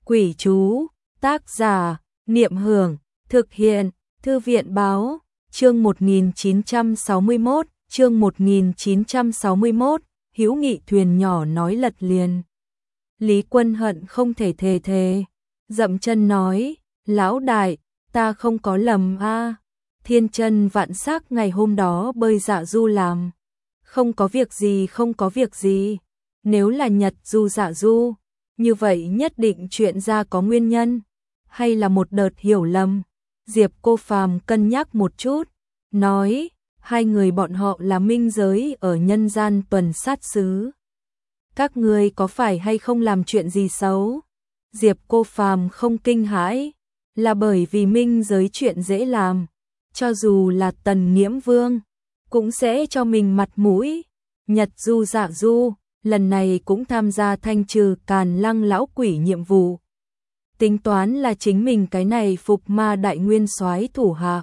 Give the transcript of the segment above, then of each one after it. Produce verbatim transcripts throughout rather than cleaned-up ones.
Quỷ chú, tác giả, Niệm Hưởng, thực hiện, Thư viện báo, chương một nghìn chín trăm sáu mươi mốt, chương một nghìn chín trăm sáu mươi mốt, hữu nghị thuyền nhỏ nói lật liền. Lý Quân hận không thể thề thề, dậm chân nói, lão đại, ta không có lầm a, thiên chân vạn sắc ngày hôm đó bơi dạ du làm. Không có việc gì không có việc gì, nếu là nhật du dạ du, như vậy nhất định chuyện ra có nguyên nhân, hay là một đợt hiểu lầm. Diệp Cô Phàm cân nhắc một chút, nói, hai người bọn họ là minh giới ở nhân gian tuần sát sứ. Các ngươi có phải hay không làm chuyện gì xấu? Diệp Cô Phàm không kinh hãi, là bởi vì minh giới chuyện dễ làm, cho dù là Tần Nghiễm Vương cũng sẽ cho mình mặt mũi. Nhật du dạ du, lần này cũng tham gia thanh trừ Càn Lăng lão quỷ nhiệm vụ. Tính toán là chính mình cái này phục ma đại nguyên soái thủ hạ.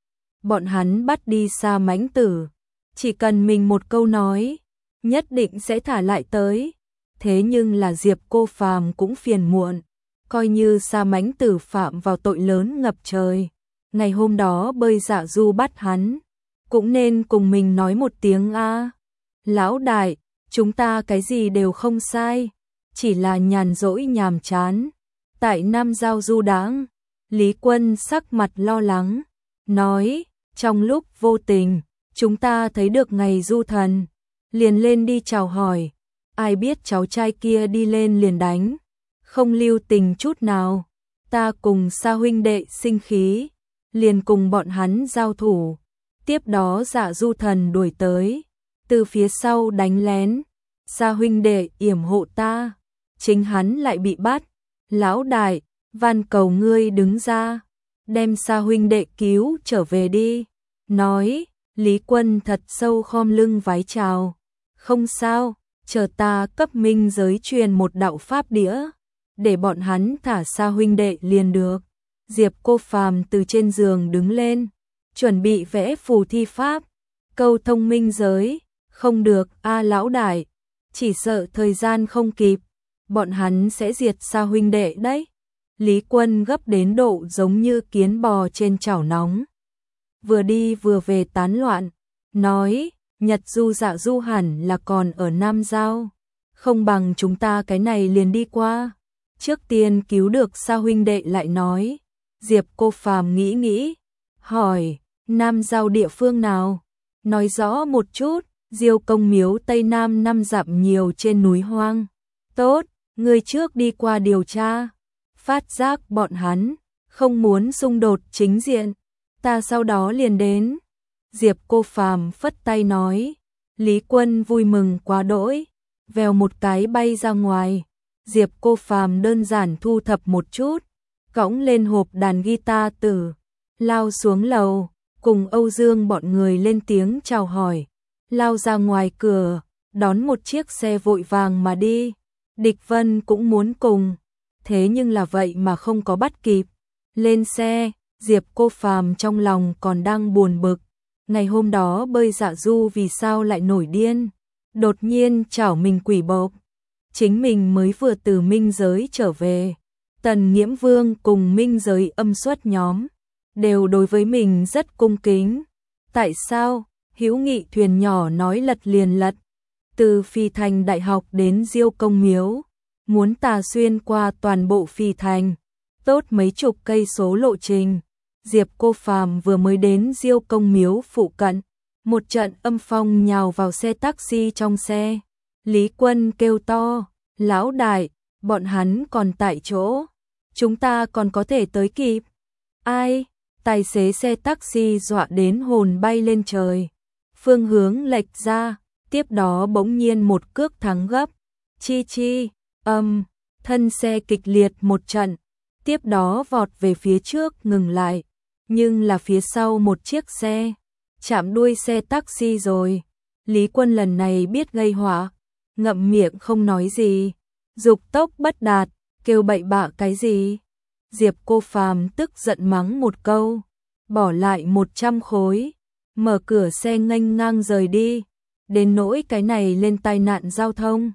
Bọn hắn bắt đi Sa Mãnh Tử, chỉ cần mình một câu nói, nhất định sẽ thả lại tới. Thế nhưng là Diệp Cô Phàm cũng phiền muộn, coi như Sa Mãnh Tử phạm vào tội lớn ngập trời, ngày hôm đó bơi dạ du bắt hắn, cũng nên cùng mình nói một tiếng a. Lão đại, chúng ta cái gì đều không sai, chỉ là nhàn rỗi nhàm chán. Tại Nam Giao du đãng, Lý Quân sắc mặt lo lắng, nói, trong lúc vô tình, chúng ta thấy được ngày du thần, liền lên đi chào hỏi, ai biết cháu trai kia đi lên liền đánh, không lưu tình chút nào, ta cùng Sa huynh đệ sinh khí, liền cùng bọn hắn giao thủ, tiếp đó dạ du thần đuổi tới, từ phía sau đánh lén, Sa huynh đệ yểm hộ ta, chính hắn lại bị bắt. Lão đại, van cầu ngươi đứng ra, đem Sa huynh đệ cứu trở về đi. Nói, Lý Quân thật sâu khom lưng vái chào. Không sao, chờ ta cấp minh giới truyền một đạo pháp đĩa, để bọn hắn thả Sa huynh đệ liền được. Diệp Cô Phàm từ trên giường đứng lên, chuẩn bị vẽ phù thi pháp, câu thông minh giới. Không được, a lão đại, chỉ sợ thời gian không kịp, bọn hắn sẽ diệt Sa huynh đệ đấy. Lý Quân gấp đến độ giống như kiến bò trên chảo nóng, vừa đi vừa về tán loạn, nói, Nhật du dạ du hẳn là còn ở Nam Giao, không bằng chúng ta cái này liền đi qua, trước tiên cứu được Sa huynh đệ lại nói. Diệp Cô Phàm nghĩ nghĩ, hỏi, Nam Giao địa phương nào? Nói rõ một chút. Diêu Công Miếu Tây Nam năm dặm nhiều trên núi hoang. Tốt, người trước đi qua điều tra, phát giác bọn hắn không muốn xung đột chính diện, ta sau đó liền đến. Diệp Cô Phàm phất tay nói. Lý Quân vui mừng quá đỗi, vèo một cái bay ra ngoài. Diệp Cô Phàm đơn giản thu thập một chút, cõng lên hộp đàn guitar tử, lao xuống lầu, cùng Âu Dương bọn người lên tiếng chào hỏi, lao ra ngoài cửa, đón một chiếc xe vội vàng mà đi. Địch Vân cũng muốn cùng, thế nhưng là vậy mà không có bắt kịp. Lên xe, Diệp Cô Phàm trong lòng còn đang buồn bực, ngày hôm đó bơi dạ du vì sao lại nổi điên, đột nhiên chảo mình quỷ bộc. Chính mình mới vừa từ minh giới trở về, Tần Nghiễm Vương cùng minh giới âm xuất nhóm đều đối với mình rất cung kính. Tại sao? Hữu nghị thuyền nhỏ nói lật liền lật, từ Phi Thành Đại học đến Diêu Công Miếu, muốn tà xuyên qua toàn bộ Phi Thành, tốt mấy chục cây số lộ trình. Diệp Cô Phàm vừa mới đến Diêu Công Miếu phụ cận, một trận âm phong nhào vào xe taxi trong xe. Lý Quân kêu to, lão đại, bọn hắn còn tại chỗ, chúng ta còn có thể tới kịp. Ai? Tài xế xe taxi dọa đến hồn bay lên trời, phương hướng lệch ra, tiếp đó bỗng nhiên một cước thắng gấp, chi chi, âm, thân xe kịch liệt một trận, tiếp đó vọt về phía trước ngừng lại, nhưng là phía sau một chiếc xe, chạm đuôi xe taxi rồi. Lý Quân lần này biết gây họa, ngậm miệng không nói gì, dục tốc bất đạt, kêu bậy bạ cái gì. Diệp Cô Phàm tức giận mắng một câu, bỏ lại một trăm khối, mở cửa xe nghênh ngang rời đi. Đến nỗi cái này lên tai nạn giao thông,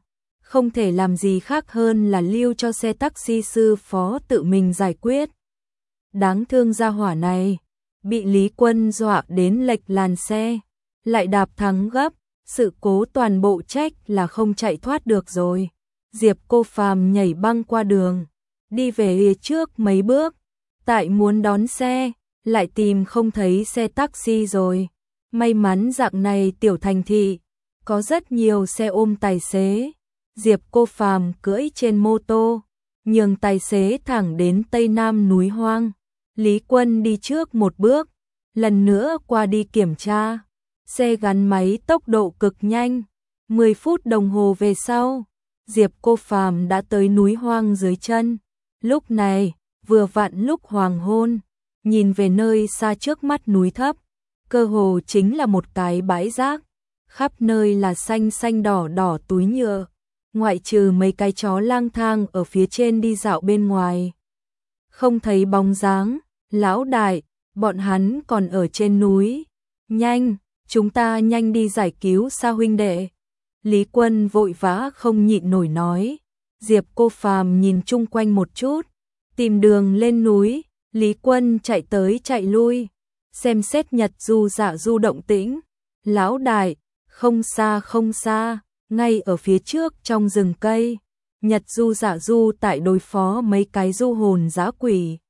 không thể làm gì khác hơn là lưu cho xe taxi sư phó tự mình giải quyết. Đáng thương gia hỏa này, bị Lý Quân dọa đến lệch làn xe, lại đạp thắng gấp, sự cố toàn bộ trách là không chạy thoát được rồi. Diệp Cô Phàm nhảy băng qua đường, đi về trước mấy bước, tại muốn đón xe, lại tìm không thấy xe taxi rồi. May mắn dạng này tiểu thành thị, có rất nhiều xe ôm tài xế. Diệp Cô Phàm cưỡi trên mô tô, nhường tài xế thẳng đến Tây Nam núi hoang. Lý Quân đi trước một bước, lần nữa qua đi kiểm tra. Xe gắn máy tốc độ cực nhanh, mười phút đồng hồ về sau, Diệp Cô Phàm đã tới núi hoang dưới chân. Lúc này, vừa vặn lúc hoàng hôn, nhìn về nơi xa trước mắt núi thấp, cơ hồ chính là một cái bãi rác, khắp nơi là xanh xanh đỏ đỏ túi nhựa, ngoại trừ mấy cái chó lang thang ở phía trên đi dạo bên ngoài. Không thấy bóng dáng, lão đại, bọn hắn còn ở trên núi. Nhanh, chúng ta nhanh đi giải cứu Sa huynh đệ. Lý Quân vội vã không nhịn nổi nói. Diệp Cô Phàm nhìn chung quanh một chút, tìm đường lên núi. Lý Quân chạy tới chạy lui, xem xét Nhật Du Dạ Du động tĩnh. Lão đại, không xa không xa, ngay ở phía trước trong rừng cây, Nhật Du Dạ Du tại đối phó mấy cái du hồn dã quỷ.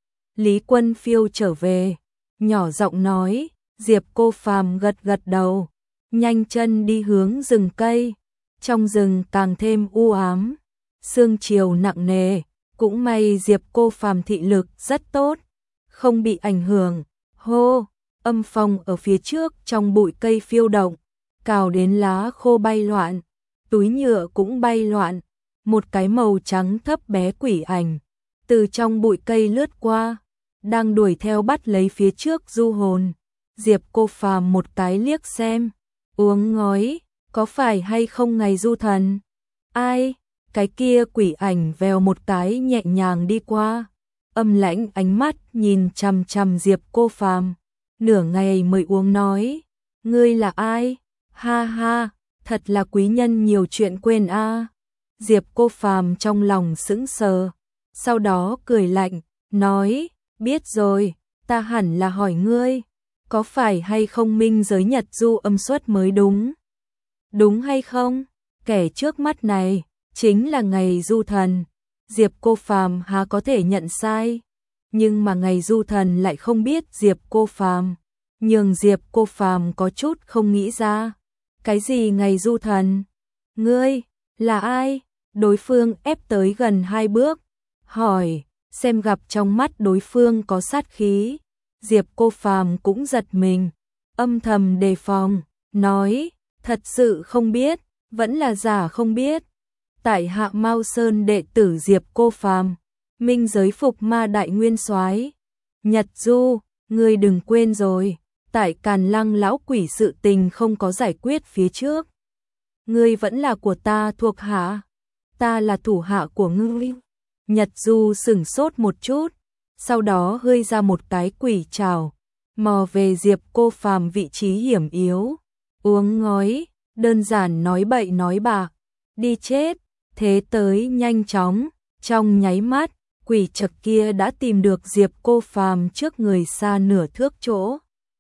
Lý Quân phiêu trở về, nhỏ giọng nói. Diệp Cô Phàm gật gật đầu, nhanh chân đi hướng rừng cây. Trong rừng càng thêm u ám, sương chiều nặng nề, cũng may Diệp Cô Phàm thị lực rất tốt, không bị ảnh hưởng. Hô, âm phong ở phía trước trong bụi cây phiêu động, cào đến lá khô bay loạn, túi nhựa cũng bay loạn. Một cái màu trắng thấp bé quỷ ảnh từ trong bụi cây lướt qua, đang đuổi theo bắt lấy phía trước du hồn. Diệp Cô Phàm một cái liếc xem, uống ngói, có phải hay không ngày du thần? Ai? Cái kia quỷ ảnh vèo một cái nhẹ nhàng đi qua, âm lãnh ánh mắt nhìn chằm chằm Diệp Cô Phàm, nửa ngày mới uống nói, ngươi là ai? Ha ha, thật là quý nhân nhiều chuyện quên a. À. Diệp Cô Phàm trong lòng sững sờ, sau đó cười lạnh, nói, biết rồi, ta hẳn là hỏi ngươi, có phải hay không minh giới Nhật Du âm xuất mới đúng? Đúng hay không? Kẻ trước mắt này chính là ngày du thần. Diệp Cô Phàm há có thể nhận sai, nhưng mà ngày du thần lại không biết Diệp Cô Phàm, nhường Diệp Cô Phàm có chút không nghĩ ra. Cái gì ngày du thần? Ngươi là ai? Đối phương ép tới gần hai bước, hỏi, xem gặp trong mắt đối phương có sát khí. Diệp Cô Phàm cũng giật mình, âm thầm đề phòng, nói, thật sự không biết, vẫn là giả không biết. Tại Hạ Mao Sơn đệ tử Diệp Cô Phàm, minh giới phục ma đại nguyên soái. Nhật Du, ngươi đừng quên rồi, tại Càn Lăng lão quỷ sự tình không có giải quyết phía trước, ngươi vẫn là của ta thuộc hạ, ta là thủ hạ của ngươi. Nhật Du sửng sốt một chút, sau đó hơi ra một cái quỷ trảo, mò về Diệp Cô Phàm vị trí hiểm yếu. Uống ngói, đơn giản nói bậy nói bạ, đi chết. Thế tới nhanh chóng, trong nháy mắt, quỷ trặc kia đã tìm được Diệp Cô Phàm trước người xa nửa thước chỗ.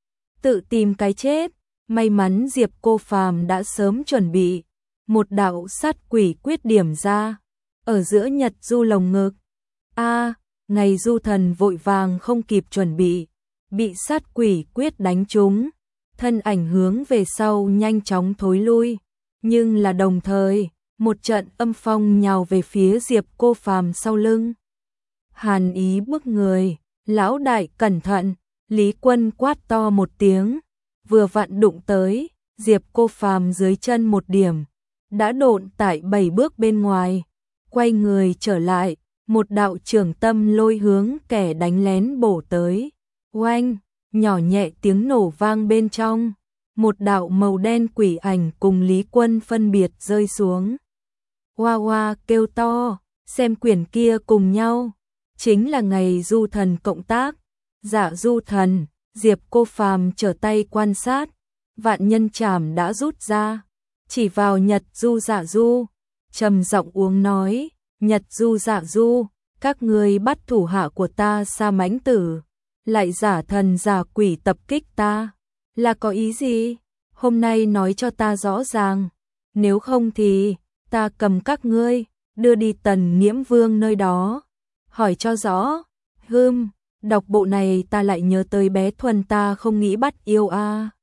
Tự tìm cái chết, may mắn Diệp Cô Phàm đã sớm chuẩn bị, một đạo sát quỷ quyết điểm ra, ở giữa Nhật Du lồng ngực. A, ngày du thần vội vàng không kịp chuẩn bị, bị sát quỷ quyết đánh trúng, thân ảnh hướng về sau nhanh chóng thối lui, nhưng là đồng thời, một trận âm phong nhào về phía Diệp Cô Phàm sau lưng. Hàn ý bức người, lão đại cẩn thận, Lý Quân quát to một tiếng, vừa vặn đụng tới, Diệp Cô Phàm dưới chân một điểm, đã độn tại bảy bước bên ngoài, quay người trở lại, một đạo trường tâm lôi hướng kẻ đánh lén bổ tới. Oanh, nhỏ nhẹ tiếng nổ vang bên trong, một đạo màu đen quỷ ảnh cùng Lý Quân phân biệt rơi xuống. Hoa hoa kêu to, xem quyển kia cùng nhau, chính là ngày du thần cộng tác. Dạ du thần, Diệp Cô Phàm trở tay quan sát, vạn nhân trảm đã rút ra, chỉ vào Nhật Du Dạ Du, trầm giọng uống nói, Nhật Du Dạ Du, các ngươi bắt thủ hạ của ta Sa Mãnh Tử, lại giả thần giả quỷ tập kích ta, là có ý gì? Hôm nay nói cho ta rõ ràng, nếu không thì ta cầm các ngươi đưa đi Tần Nghiễm Vương nơi đó, hỏi cho rõ. Hừm, đọc bộ này ta lại nhớ tới bé Thuần ta không nghĩ bắt yêu a.